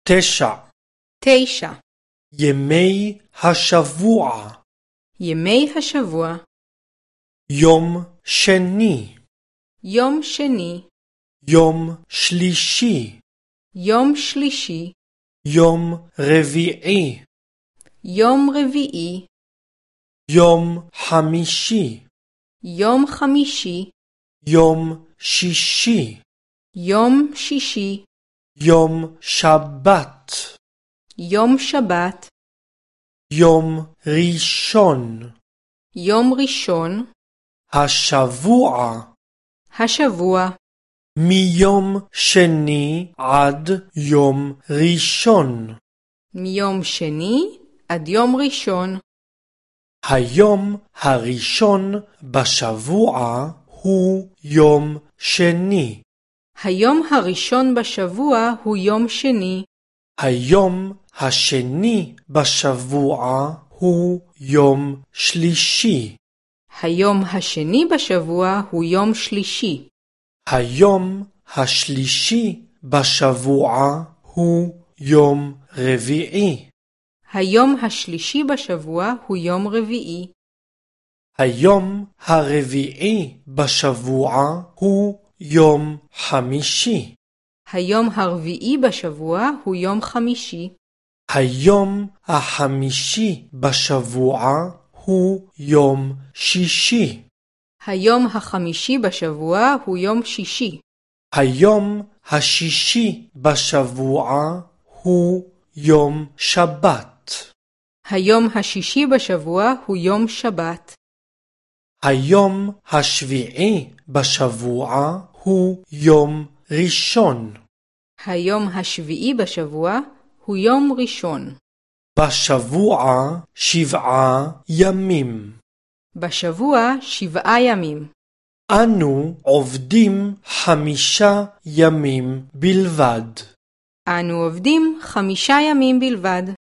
9. ימי השבוע. ימי השבוע. יום שני. יום שני. יום שלישי. יום שלישי. יום רביעי. יום רביעי. יום חמישי. יום חמישי. יום שישי. יום שישי. יום שבת. יום שבת. יום ראשון. יום ראשון. השבוע. השבוע. מיום שני עד יום ראשון. מיום שני עד יום ראשון. היום הראשון בשבוע הוא יום שני. היום הראשון בשבוע הוא יום שני. היום השני בשבוע הוא יום שלישי. היום השני בשבוע הוא יום שלישי. היום השלישי בשבוע הוא יום רביעי. היום השלישי בשבוע הוא יום רביעי. היום הרביעי בשבוע הוא יום חמישי. היום הרביעי בשבוע הוא יום חמישי. היום החמישי בשבוע הוא יום שישי. היום החמישי בשבוע הוא יום שישי. היום השישי בשבוע הוא יום שבת. היום השישי בשבוע הוא יום שבת. היום השביעי בשבוע הוא יום ראשון. היום השביעי בשבוע הוא יום ראשון. בשבוע 7 ימים. בשבוע 7 ימים. אנו עובדים 5 ימים בלבד. אנו עובדים 5 ימים בלבד.